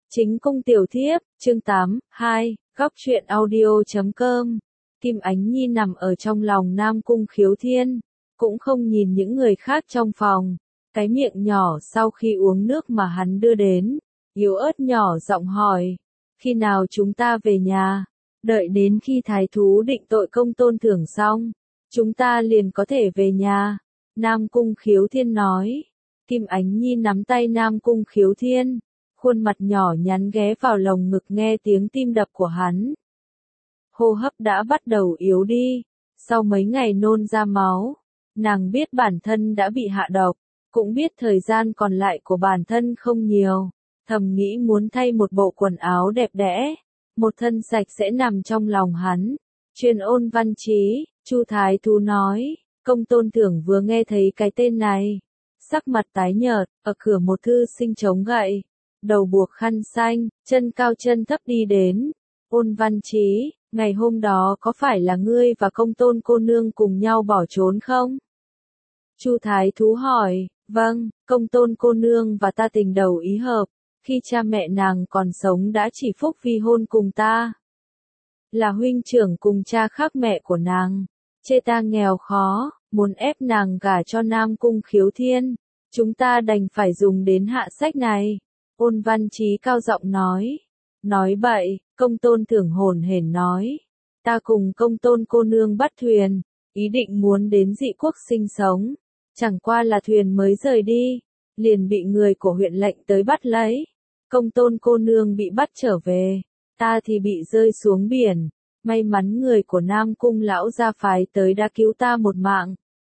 Chính cung tiểu thiếp, chương 8, 2, góc truyện audio.com. Kim Ánh Nhi nằm ở trong lòng Nam Cung Khiếu Thiên, cũng không nhìn những người khác trong phòng. Cái miệng nhỏ sau khi uống nước mà hắn đưa đến, yếu ớt nhỏ giọng hỏi, khi nào chúng ta về nhà? Đợi đến khi thái thú định tội Công Tôn Thưởng xong, chúng ta liền có thể về nhà. Nam Cung Khiếu Thiên nói. Kim Ánh Nhi nắm tay Nam Cung Khiếu Thiên, khuôn mặt nhỏ nhắn ghé vào lồng ngực nghe tiếng tim đập của hắn. Hô hấp đã bắt đầu yếu đi, sau mấy ngày nôn ra máu, nàng biết bản thân đã bị hạ độc, cũng biết thời gian còn lại của bản thân không nhiều, thầm nghĩ muốn thay một bộ quần áo đẹp đẽ, một thân sạch sẽ nằm trong lòng hắn. Truyền Ôn Văn Chí, Chu Thái Thú nói. Công Tôn Thưởng vừa nghe thấy cái tên này, sắc mặt tái nhợt, ở cửa một thư sinh chống gậy, đầu buộc khăn xanh, chân cao chân thấp đi đến. Ôn Văn Chí, ngày hôm đó có phải là ngươi và Công Tôn cô nương cùng nhau bỏ trốn không? Chu Thái Thú hỏi. Vâng, Công Tôn cô nương và ta tình đầu ý hợp, khi cha mẹ nàng còn sống đã chỉ phúc vi hôn cùng ta. Là huynh trưởng cùng cha khác mẹ của nàng, chê ta nghèo khó, muốn ép nàng gả cho Nam Cung Khiếu Thiên, chúng ta đành phải dùng đến hạ sách này. Ôn Văn Chí cao giọng nói. Nói bậy, Công Tôn Thưởng hồn hển nói. Ta cùng Công Tôn cô nương bắt thuyền, ý định muốn đến Dị Quốc sinh sống. Chẳng qua là thuyền mới rời đi, liền bị người của huyện lệnh tới bắt lấy. Công Tôn cô nương bị bắt trở về, ta thì bị rơi xuống biển. May mắn người của Nam Cung lão gia phái tới đã cứu ta một mạng.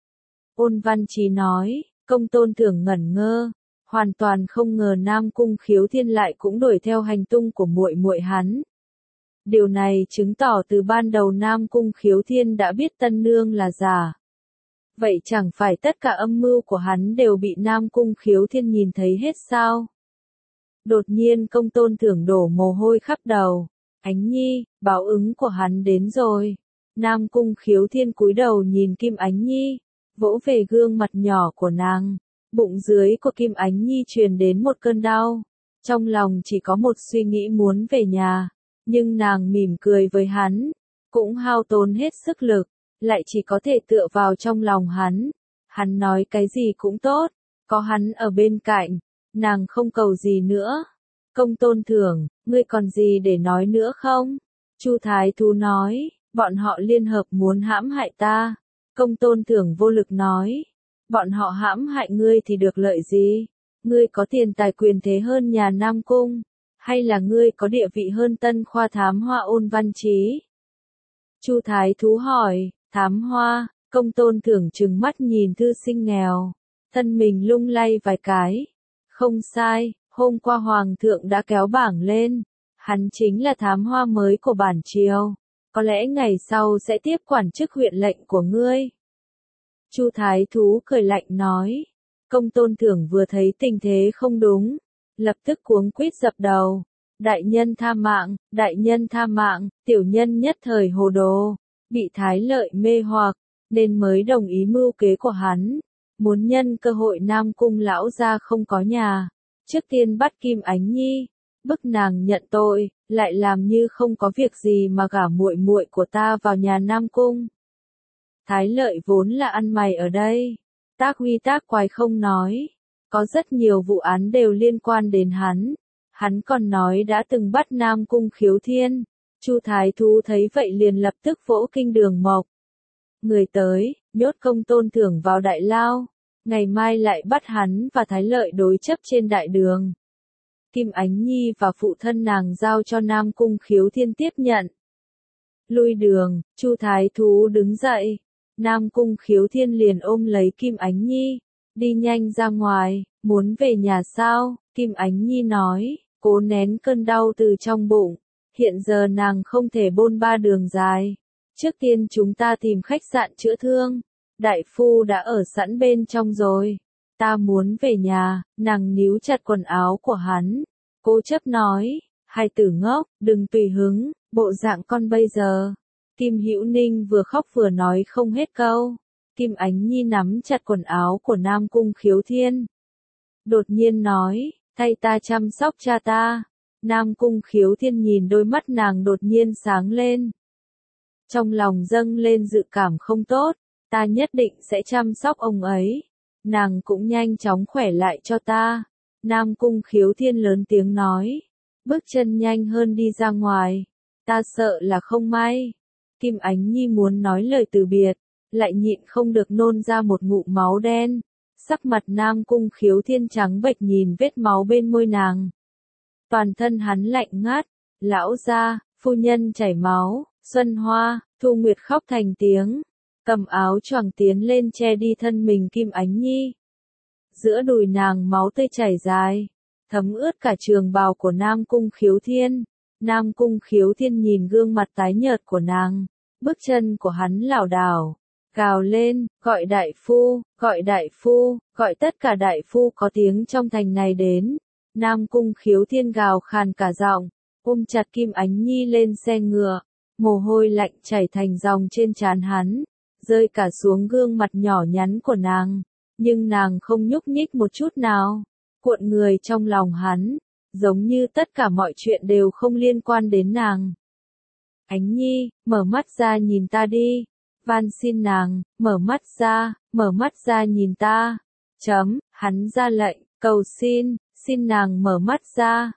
Ôn Văn Chí nói. Công Tôn Thưởng ngẩn ngơ, hoàn toàn không ngờ Nam Cung Khiếu Thiên lại cũng đuổi theo hành tung của muội muội hắn. Điều này chứng tỏ từ ban đầu Nam Cung Khiếu Thiên đã biết tân nương là giả. Vậy chẳng phải tất cả âm mưu của hắn đều bị Nam Cung Khiếu Thiên nhìn thấy hết sao? Đột nhiên Công Tôn Thưởng đổ mồ hôi khắp đầu. Ánh Nhi, báo ứng của hắn đến rồi. Nam Cung Khiếu Thiên cúi đầu nhìn Kim Ánh Nhi, vỗ về gương mặt nhỏ của nàng. Bụng dưới của Kim Ánh Nhi truyền đến một cơn đau. Trong lòng chỉ có một suy nghĩ muốn về nhà. Nhưng nàng mỉm cười với hắn, cũng hao tốn hết sức lực, lại chỉ có thể tựa vào trong lòng hắn. Hắn nói cái gì cũng tốt, có hắn ở bên cạnh, nàng không cầu gì nữa. Công Tôn Thưởng, ngươi còn gì để nói nữa không? Chu Thái Thú nói, bọn họ liên hợp muốn hãm hại ta. Công Tôn Thưởng vô lực nói, bọn họ hãm hại ngươi thì được lợi gì? Ngươi có tiền tài quyền thế hơn nhà Nam Cung, hay là ngươi có địa vị hơn Tân Khoa Thám Hoa Ôn Văn Chí? Chu Thái Thú hỏi. Thám Hoa? Công Tôn Thưởng trừng mắt nhìn thư sinh nghèo, thân mình lung lay vài cái. Không sai, hôm qua Hoàng thượng đã kéo bảng lên, hắn chính là thám hoa mới của bản triều, có lẽ ngày sau sẽ tiếp quản chức huyện lệnh của ngươi. Chu Thái Thú cười lạnh nói. Công Tôn Thưởng vừa thấy tình thế không đúng, lập tức cuống quýt dập đầu. Đại nhân tha mạng, đại nhân tha mạng. Tiểu nhân nhất thời hồ đồ, bị Thái Lợi mê hoặc, nên mới đồng ý mưu kế của hắn, muốn nhân cơ hội Nam Cung lão gia không có nhà, trước tiên bắt Kim Ánh Nhi, bức nàng nhận tội, lại làm như không có việc gì mà gả muội muội của ta vào nhà Nam Cung. Thái Lợi vốn là ăn mày ở đây, tác uy tác quái không nói, có rất nhiều vụ án đều liên quan đến hắn. Hắn còn nói đã từng bắt Nam Cung Khiếu Thiên. Chu Thái Thú thấy vậy liền lập tức vỗ kinh Đường Mộc. Người tới, nhốt Công Tôn Thưởng vào đại lao, ngày mai lại bắt hắn và Thái Lợi đối chấp trên đại đường. Kim Ánh Nhi và phụ thân nàng giao cho Nam Cung Khiếu Thiên tiếp nhận. Lui đường, Chu Thái Thú đứng dậy. Nam Cung Khiếu Thiên liền ôm lấy Kim Ánh Nhi, đi nhanh ra ngoài. Muốn về nhà sao? Kim Ánh Nhi nói, cố nén cơn đau từ trong bụng. Hiện giờ nàng không thể bôn ba đường dài. Trước tiên chúng ta tìm khách sạn chữa thương. Đại phu đã ở sẵn bên trong rồi. Ta muốn về nhà. Nàng níu chặt quần áo của hắn, cố chấp nói, hai tử ngốc, đừng tùy hứng, bộ dạng con bây giờ. Kim Hữu Ninh vừa khóc vừa nói không hết câu. Kim Ánh Nhi nắm chặt quần áo của Nam Cung Khiếu Thiên, đột nhiên nói, thay ta chăm sóc cha ta. Nam Cung Khiếu Thiên nhìn đôi mắt nàng đột nhiên sáng lên. Trong lòng dâng lên dự cảm không tốt, ta nhất định sẽ chăm sóc ông ấy. Nàng cũng nhanh chóng khỏe lại cho ta. Nam Cung Khiếu Thiên lớn tiếng nói. Bước chân nhanh hơn đi ra ngoài. Ta sợ là không may. Kim Ánh Nhi muốn nói lời từ biệt, lại nhịn không được nôn ra một ngụm máu đen. Sắc mặt Nam Cung Khiếu Thiên trắng bệch nhìn vết máu bên môi nàng. Toàn thân hắn lạnh ngắt. Lão gia, phu nhân chảy máu. Xuân Hoa, Thu Nguyệt khóc thành tiếng. Cầm áo choàng tiến lên che đi thân mình Kim Ánh Nhi. Giữa đùi nàng máu tươi chảy dài, thấm ướt cả trường bào của Nam Cung Khiếu Thiên. Nam Cung Khiếu Thiên nhìn gương mặt tái nhợt của nàng, bước chân của hắn lảo đảo, gào lên, gọi đại phu, gọi đại phu, gọi tất cả đại phu có tiếng trong thành này đến. Nam Cung Khiếu Thiên gào khàn cả giọng, ôm chặt Kim Ánh Nhi lên xe ngựa, mồ hôi lạnh chảy thành dòng trên trán hắn, rơi cả xuống gương mặt nhỏ nhắn của nàng. Nhưng nàng không nhúc nhích một chút nào, cuộn người trong lòng hắn, giống như tất cả mọi chuyện đều không liên quan đến nàng. Ánh Nhi, mở mắt ra nhìn ta đi. Van xin nàng, mở mắt ra nhìn ta. Hắn ra lệnh, cầu xin nàng mở mắt ra.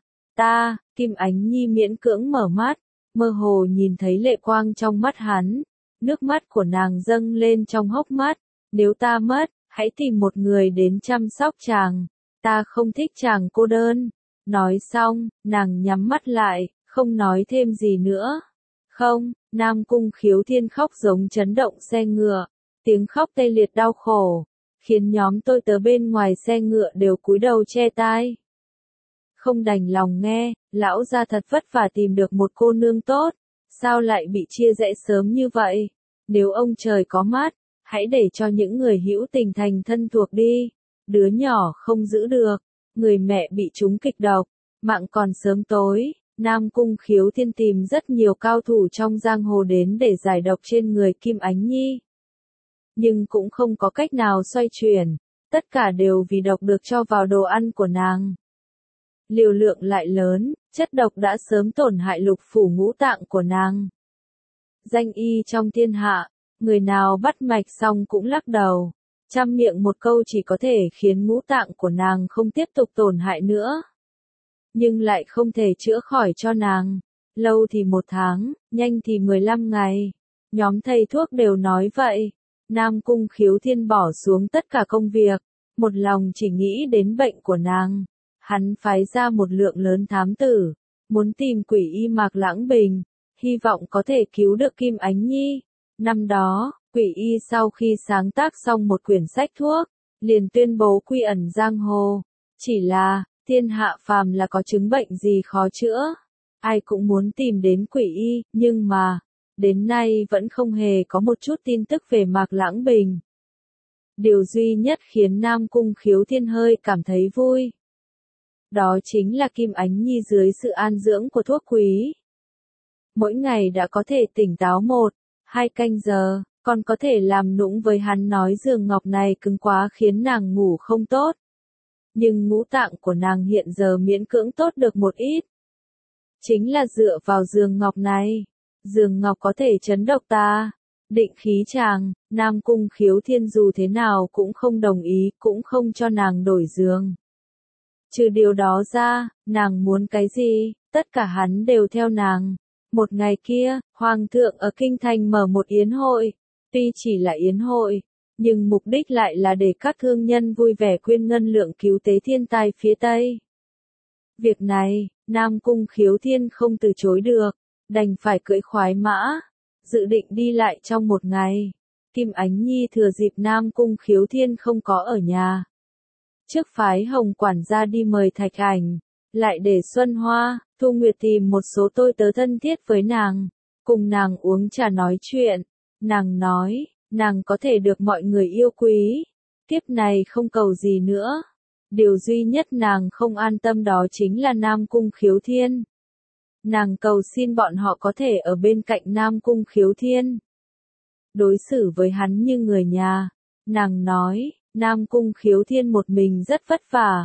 Kim Ánh Nhi miễn cưỡng mở mắt, mơ hồ nhìn thấy lệ quang trong mắt hắn. Nước mắt của nàng dâng lên trong hốc mắt. Nếu ta mất, hãy tìm một người đến chăm sóc chàng. Ta không thích chàng cô đơn. Nói xong, nàng nhắm mắt lại, không nói thêm gì nữa. Không, Nam Cung Khiếu Thiên khóc giống chấn động xe ngựa. Tiếng khóc tê liệt đau khổ, khiến nhóm tôi tớ bên ngoài xe ngựa đều cúi đầu che tai. Không đành lòng nghe, lão gia thật vất vả tìm được một cô nương tốt. Sao lại bị chia rẽ sớm như vậy? Nếu ông trời có mắt, hãy để cho những người hữu tình thành thân thuộc đi. Đứa nhỏ không giữ được, người mẹ bị trúng kịch độc, mạng còn sớm tối. Nam Cung Khiếu Thiên tìm rất nhiều cao thủ trong giang hồ đến để giải độc trên người Kim Ánh Nhi. Nhưng cũng không có cách nào xoay chuyển, tất cả đều vì độc được cho vào đồ ăn của nàng. Liều lượng lại lớn, chất độc đã sớm tổn hại lục phủ ngũ tạng của nàng. Danh y trong thiên hạ, người nào bắt mạch xong cũng lắc đầu. Trăm miệng một câu chỉ có thể khiến ngũ tạng của nàng không tiếp tục tổn hại nữa. Nhưng lại không thể chữa khỏi cho nàng. Lâu thì 1 tháng, nhanh thì 15 ngày. Nhóm thầy thuốc đều nói vậy. Nam Cung Khiếu Thiên bỏ xuống tất cả công việc, một lòng chỉ nghĩ đến bệnh của nàng. Hắn phái ra một lượng lớn thám tử, muốn tìm quỷ y Mạc Lãng Bình, hy vọng có thể cứu được Kim Ánh Nhi. Năm đó, quỷ y sau khi sáng tác xong một quyển sách thuốc, liền tuyên bố quy ẩn giang hồ. Chỉ là, thiên hạ phàm là có chứng bệnh gì khó chữa. Ai cũng muốn tìm đến quỷ y, nhưng mà, đến nay vẫn không hề có một chút tin tức về Mạc Lãng Bình. Điều duy nhất khiến Nam Cung Khiếu Thiên hơi cảm thấy vui. Đó chính là Kim Ánh Nhi dưới sự an dưỡng của thuốc quý. Mỗi ngày đã có thể tỉnh táo 1-2 canh giờ, còn có thể làm nũng với hắn nói giường ngọc này cứng quá khiến nàng ngủ không tốt. Nhưng ngũ tạng của nàng hiện giờ miễn cưỡng tốt được một ít. Chính là dựa vào giường ngọc này. Giường ngọc có thể chấn độc ta. Định khí chàng, Nam Cung Khiếu Thiên dù thế nào cũng không đồng ý, cũng không cho nàng đổi giường. Trừ điều đó ra, nàng muốn cái gì, tất cả hắn đều theo nàng. Một ngày kia, Hoàng thượng ở Kinh Thành mở một yến hội. Tuy chỉ là yến hội, nhưng mục đích lại là để các thương nhân vui vẻ quyên ngân lượng cứu tế thiên tai phía Tây. Việc này, Nam Cung Khiếu Thiên không từ chối được, đành phải cưỡi khoái mã, dự định đi lại trong một ngày. Kim Ánh Nhi thừa dịp Nam Cung Khiếu Thiên không có ở nhà. Trước phái Hồng quản gia đi mời Thạch Ảnh, lại để Xuân Hoa, Thu Nguyệt tìm một số tôi tớ thân thiết với nàng, cùng nàng uống trà nói chuyện. Nàng nói, nàng có thể được mọi người yêu quý, kiếp này không cầu gì nữa. Điều duy nhất nàng không an tâm đó chính là Nam Cung Khiếu Thiên. Nàng cầu xin bọn họ có thể ở bên cạnh Nam Cung Khiếu Thiên, đối xử với hắn như người nhà. Nàng nói, Nam Cung Khiếu Thiên một mình rất vất vả,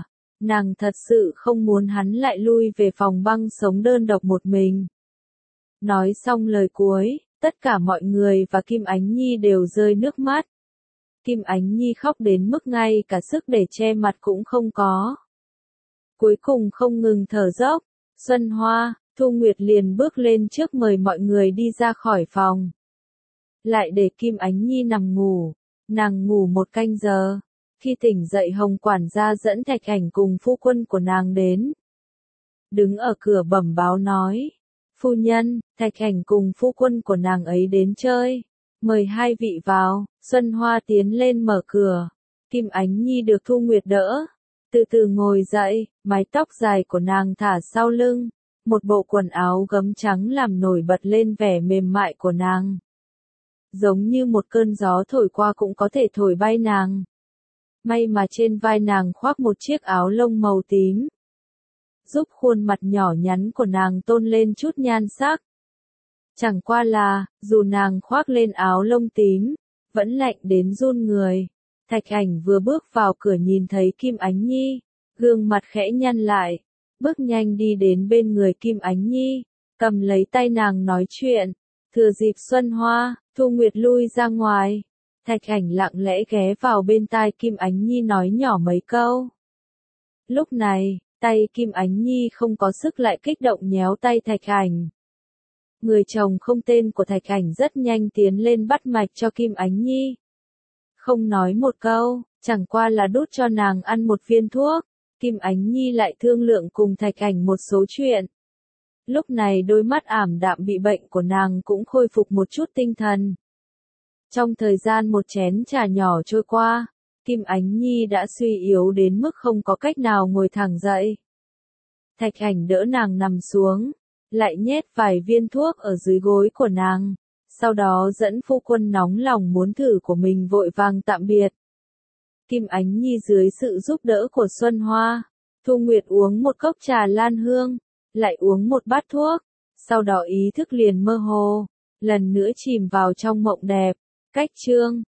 Nàng thật sự không muốn hắn lại lui về phòng băng sống đơn độc một mình. Nói xong lời cuối, tất cả mọi người và Kim Ánh Nhi đều rơi nước mắt. Kim Ánh Nhi khóc đến mức ngay cả sức để che mặt cũng không có. Cuối cùng không ngừng thở dốc, Xuân Hoa, Thu Nguyệt liền bước lên trước mời mọi người đi ra khỏi phòng. Lại để Kim Ánh Nhi nằm ngủ, nàng ngủ 1 canh giờ. Khi tỉnh dậy Hồng quản gia dẫn Thạch Ảnh cùng phu quân của nàng đến. Đứng ở cửa bẩm báo nói, phu nhân, Thạch Ảnh cùng phu quân của nàng ấy đến chơi, mời 2 vị vào. Xuân Hoa tiến lên mở cửa, Kim Ánh Nhi được Thu Nguyệt đỡ, từ từ ngồi dậy, mái tóc dài của nàng thả sau lưng, một bộ quần áo gấm trắng làm nổi bật lên vẻ mềm mại của nàng. Giống như một cơn gió thổi qua cũng có thể thổi bay nàng. May mà trên vai nàng khoác một chiếc áo lông màu tím, giúp khuôn mặt nhỏ nhắn của nàng tôn lên chút nhan sắc. Chẳng qua là, dù nàng khoác lên áo lông tím, vẫn lạnh đến run người. Thạch Ảnh vừa bước vào cửa nhìn thấy Kim Ánh Nhi, gương mặt khẽ nhăn lại, bước nhanh đi đến bên người Kim Ánh Nhi, cầm lấy tay nàng nói chuyện. Thừa dịp Xuân Hoa, Thu Nguyệt lui ra ngoài, Thạch Ảnh lặng lẽ ghé vào bên tai Kim Ánh Nhi nói nhỏ mấy câu. Lúc này, tay Kim Ánh Nhi không có sức lại kích động nhéo tay Thạch Ảnh. Người chồng không tên của Thạch Ảnh rất nhanh tiến lên bắt mạch cho Kim Ánh Nhi. Không nói một câu, chẳng qua là đút cho nàng ăn một viên thuốc. Kim Ánh Nhi lại thương lượng cùng Thạch Ảnh một số chuyện. Lúc này đôi mắt ảm đạm bị bệnh của nàng cũng khôi phục một chút tinh thần. Trong thời gian một chén trà nhỏ trôi qua, Kim Ánh Nhi đã suy yếu đến mức không có cách nào ngồi thẳng dậy. Thạch Ảnh đỡ nàng nằm xuống, lại nhét vài viên thuốc ở dưới gối của nàng, sau đó dẫn phu quân nóng lòng muốn thử của mình vội vàng tạm biệt. Kim Ánh Nhi dưới sự giúp đỡ của Xuân Hoa, Thu Nguyệt uống một cốc trà lan hương, lại uống một bát thuốc, sau đó ý thức liền mơ hồ, lần nữa chìm vào trong mộng đẹp. Cách chương